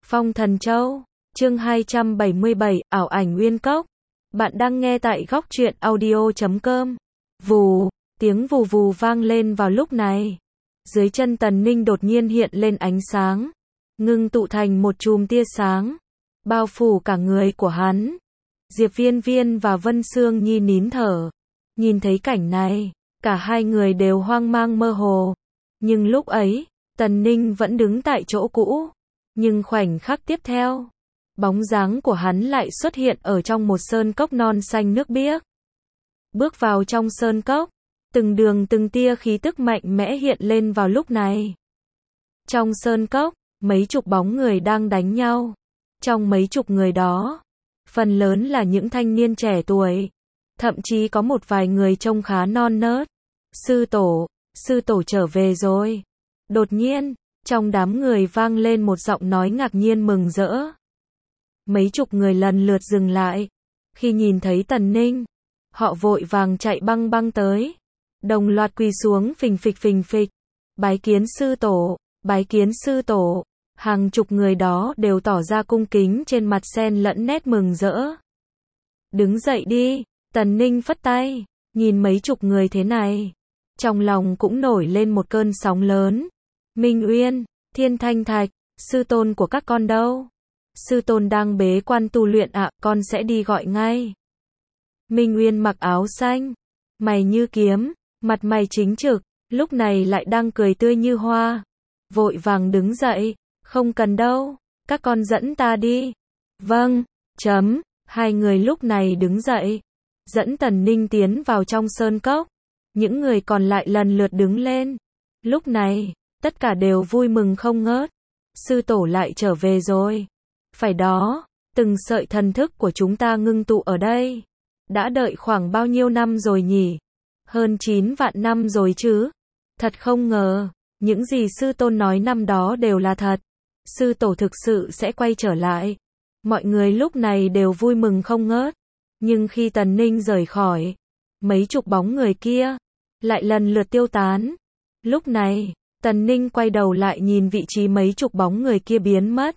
Phong Thần Châu, chương 277, ảo ảnh Uyên Cốc. Bạn đang nghe tại góc truyện audio.com. Vù, tiếng vù vù vang lên vào lúc này. Dưới chân Tần Ninh đột nhiên hiện lên ánh sáng, ngưng tụ thành một chùm tia sáng, bao phủ cả người của hắn. Diệp Viên Viên và Vân Sương Nhi nín thở. Nhìn thấy cảnh này, cả hai người đều hoang mang mơ hồ. Nhưng lúc ấy, Tần Ninh vẫn đứng tại chỗ cũ. Nhưng khoảnh khắc tiếp theo, bóng dáng của hắn lại xuất hiện ở trong một sơn cốc non xanh nước biếc. Bước vào trong sơn cốc, từng đường từng tia khí tức mạnh mẽ hiện lên vào lúc này. Trong sơn cốc, mấy chục bóng người đang đánh nhau. Trong mấy chục người đó, phần lớn là những thanh niên trẻ tuổi. Thậm chí có một vài người trông khá non nớt. Sư tổ trở về rồi. Đột nhiên, trong đám người vang lên một giọng nói ngạc nhiên mừng rỡ. Mấy chục người lần lượt dừng lại. Khi nhìn thấy Tần Ninh, họ vội vàng chạy băng băng tới. Đồng loạt quỳ xuống phình phịch. Bái kiến sư tổ, bái kiến sư tổ. Hàng chục người đó đều tỏ ra cung kính, trên mặt xen lẫn nét mừng rỡ. Đứng dậy đi, Tần Ninh phất tay, nhìn mấy chục người thế này. Trong lòng cũng nổi lên một cơn sóng lớn. Minh Uyên, Thiên Thanh Thạch, sư tôn của các con đâu? Sư tôn đang bế quan tu luyện ạ, con sẽ đi gọi ngay. Minh Uyên mặc áo xanh, mày như kiếm, mặt mày chính trực, lúc này lại đang cười tươi như hoa. Vội vàng đứng dậy, không cần đâu, các con dẫn ta đi. Vâng, hai người lúc này đứng dậy, dẫn Tần Ninh tiến vào trong sơn cốc. Những người còn lại lần lượt đứng lên. Lúc này, tất cả đều vui mừng không ngớt. Sư tổ lại trở về rồi. Phải đó, từng sợi thần thức của chúng ta ngưng tụ ở đây. Đã đợi khoảng bao nhiêu năm rồi nhỉ? Hơn 9 vạn năm rồi chứ. Thật không ngờ, những gì sư tôn nói năm đó đều là thật. Sư tổ thực sự sẽ quay trở lại. Mọi người lúc này đều vui mừng không ngớt. Nhưng khi Tần Ninh rời khỏi, mấy chục bóng người kia lại lần lượt tiêu tán. Lúc này, Tần Ninh quay đầu lại nhìn vị trí mấy chục bóng người kia biến mất.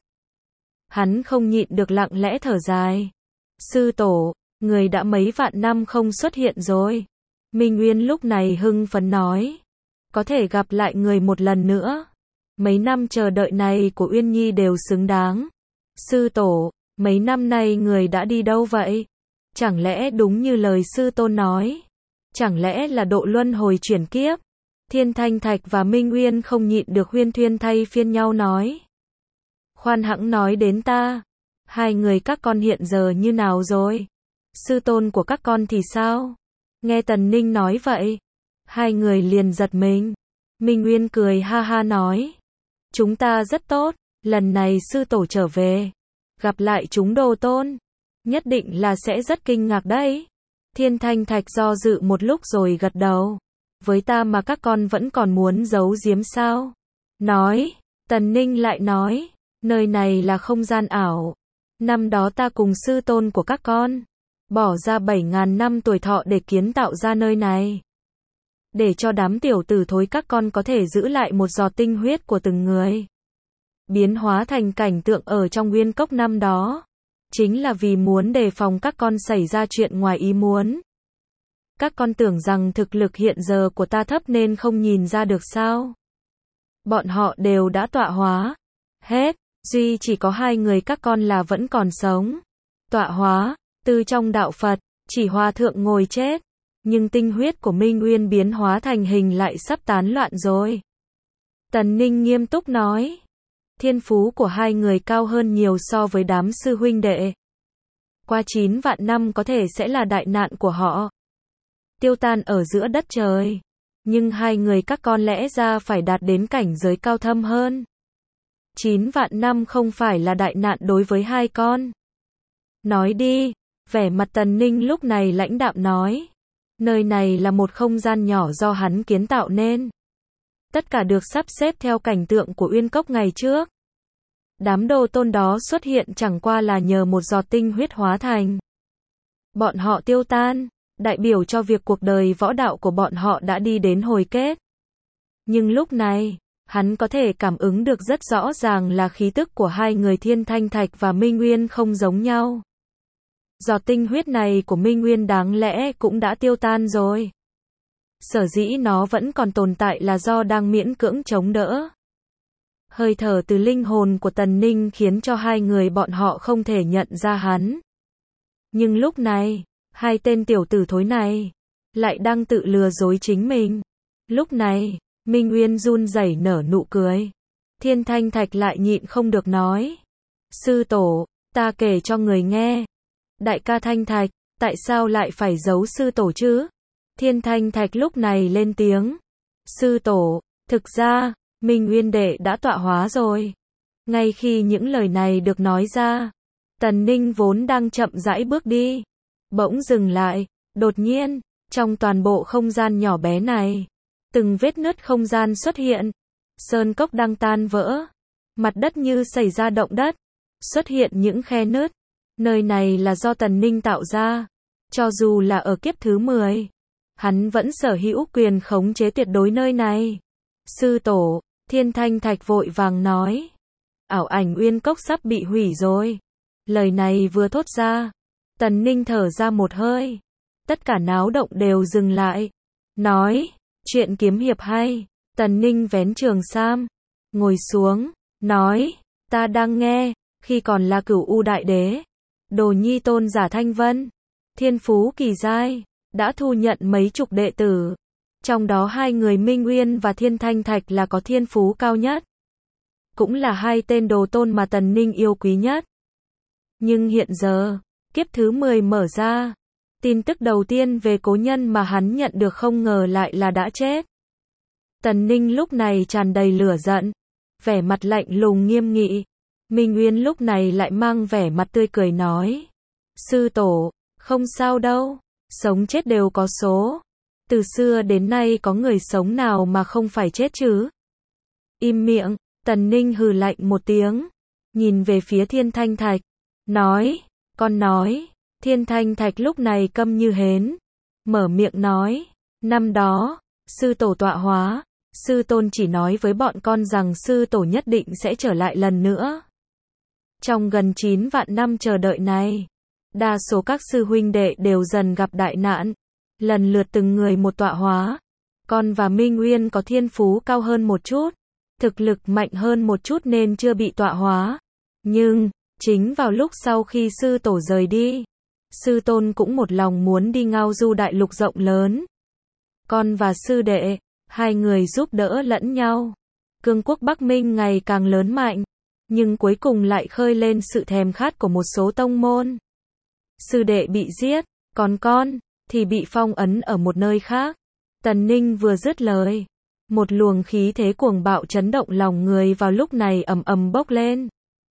Hắn không nhịn được lặng lẽ thở dài. Sư tổ, người đã mấy vạn năm không xuất hiện rồi. Minh Uyên lúc này hưng phấn nói. Có thể gặp lại người một lần nữa. Mấy năm chờ đợi này của Uyên Nhi đều xứng đáng. Sư tổ, mấy năm nay người đã đi đâu vậy? Chẳng lẽ đúng như lời sư tôn nói? Chẳng lẽ là độ luân hồi chuyển kiếp? Thiên Thanh Thạch và Minh Uyên không nhịn được huyên thuyên thay phiên nhau nói. Khoan hẵng nói đến ta. Hai người các con hiện giờ như nào rồi? Sư tôn của các con thì sao? Nghe Tần Ninh nói vậy, hai người liền giật mình. Minh Uyên cười ha ha nói. Chúng ta rất tốt, lần này sư tổ trở về, gặp lại chúng đồ tôn, nhất định là sẽ rất kinh ngạc đấy. Thiên Thanh Thạch do dự một lúc rồi gật đầu. Với ta mà các con vẫn còn muốn giấu giếm sao? Nói, Tần Ninh lại nói, nơi này là không gian ảo. Năm đó ta cùng sư tôn của các con, bỏ ra 7.000 năm tuổi thọ để kiến tạo ra nơi này. Để cho đám tiểu tử thối các con có thể giữ lại một giọt tinh huyết của từng người. Biến hóa thành cảnh tượng ở trong Uyên Cốc năm đó. Chính là vì muốn đề phòng các con xảy ra chuyện ngoài ý muốn. Các con tưởng rằng thực lực hiện giờ của ta thấp nên không nhìn ra được sao? Bọn họ đều đã tọa hóa hết, duy chỉ có hai người các con là vẫn còn sống. Tọa hóa, từ trong đạo Phật, chỉ hòa thượng ngồi chết. Nhưng tinh huyết của Minh Uyên biến hóa thành hình lại sắp tán loạn rồi. Tần Ninh nghiêm túc nói. Thiên phú của hai người cao hơn nhiều so với đám sư huynh đệ. Qua 9 vạn năm có thể sẽ là đại nạn của họ. Tiêu tan ở giữa đất trời. Nhưng hai người các con lẽ ra phải đạt đến cảnh giới cao thâm hơn. 9 vạn năm không phải là đại nạn đối với hai con. Nói đi, vẻ mặt Tần Ninh lúc này lãnh đạm nói. Nơi này là một không gian nhỏ do hắn kiến tạo nên. Tất cả được sắp xếp theo cảnh tượng của Uyên Cốc ngày trước. Đám đồ tôn đó xuất hiện chẳng qua là nhờ một giọt tinh huyết hóa thành. Bọn họ tiêu tan, đại biểu cho việc cuộc đời võ đạo của bọn họ đã đi đến hồi kết. Nhưng lúc này, Hắn có thể cảm ứng được rất rõ ràng là khí tức của hai người Thiên Thanh Thạch và Minh Nguyên không giống nhau. Giọt tinh huyết này của Minh Nguyên đáng lẽ cũng đã tiêu tan rồi. Sở dĩ nó vẫn còn tồn tại là do đang miễn cưỡng chống đỡ. Hơi thở từ linh hồn của Tần Ninh khiến cho hai người bọn họ không thể nhận ra hắn. Nhưng lúc này, hai tên tiểu tử thối này lại đang tự lừa dối chính mình. Lúc này, Minh Nguyên run rẩy nở nụ cười. Thiên Thanh Thạch lại nhịn không được nói. Sư tổ, ta kể cho người nghe. Đại ca Thanh Thạch, tại sao lại phải giấu sư tổ chứ? Thiên Thanh Thạch lúc này lên tiếng. Sư tổ, thực ra, Minh Nguyên đệ đã tọa hóa rồi. Ngay khi những lời này được nói ra, Tần Ninh vốn đang chậm rãi bước đi, bỗng dừng lại. Đột nhiên, trong toàn bộ không gian nhỏ bé này, từng vết nứt không gian xuất hiện. Sơn cốc đang tan vỡ, mặt đất như xảy ra động đất, xuất hiện những khe nứt. Nơi này là do Tần Ninh tạo ra. Cho dù là ở kiếp thứ 10, hắn vẫn sở hữu quyền khống chế tuyệt đối nơi này. Sư tổ, Thiên Thanh Thạch vội vàng nói. Ảo ảnh uyên cốc sắp bị hủy rồi. Lời này vừa thốt ra, Tần Ninh thở ra một hơi. Tất cả náo động đều dừng lại. Nói, chuyện kiếm hiệp hay. Tần Ninh vén trường sam, ngồi xuống, nói, ta đang nghe, khi còn là Cửu U Đại Đế, đồ nhi tôn giả Thanh Vân, thiên phú kỳ giai, đã thu nhận mấy chục đệ tử. Trong đó hai người Minh Nguyên và Thiên Thanh Thạch là có thiên phú cao nhất. Cũng là hai tên đồ tôn mà Tần Ninh yêu quý nhất. Nhưng hiện giờ, kiếp thứ 10 mở ra. Tin tức đầu tiên về cố nhân mà hắn nhận được không ngờ lại là đã chết. Tần Ninh lúc này tràn đầy lửa giận, vẻ mặt lạnh lùng nghiêm nghị. Minh Nguyên lúc này lại mang vẻ mặt tươi cười nói. Sư tổ, không sao đâu, sống chết đều có số. Từ xưa đến nay có người sống nào mà không phải chết chứ? Im miệng, Tần Ninh hừ lạnh một tiếng, nhìn về phía Thiên Thanh Thạch, nói, con nói. Thiên Thanh Thạch lúc này câm như hến, mở miệng nói, năm đó, sư tổ tọa hóa, sư tôn chỉ nói với bọn con rằng sư tổ nhất định sẽ trở lại lần nữa. Trong gần 9 vạn năm chờ đợi này, đa số các sư huynh đệ đều dần gặp đại nạn, lần lượt từng người một tọa hóa. Con và Minh Nguyên có thiên phú cao hơn một chút, thực lực mạnh hơn một chút nên chưa bị tọa hóa. Nhưng, chính vào lúc sau khi sư tổ rời đi, sư tôn cũng một lòng muốn đi ngao du đại lục rộng lớn. Con và sư đệ, hai người giúp đỡ lẫn nhau. Cương quốc Bắc Minh ngày càng lớn mạnh, nhưng cuối cùng lại khơi lên sự thèm khát của một số tông môn. Sư đệ bị giết, còn con thì bị phong ấn ở một nơi khác. Tần Ninh vừa dứt lời, một luồng khí thế cuồng bạo chấn động lòng người vào lúc này ầm ầm bốc lên.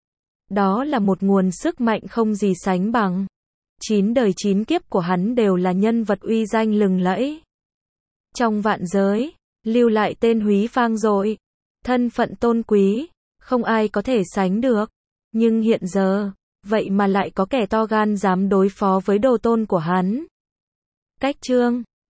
Đó là một nguồn sức mạnh không gì sánh bằng. 9 đời 9 kiếp của hắn đều là nhân vật uy danh lừng lẫy. Trong vạn giới, lưu lại tên húy vang dội, thân phận tôn quý, không ai có thể sánh được. Nhưng hiện giờ, vậy mà lại có kẻ to gan dám đối phó với đồ tôn của hắn. Cách chương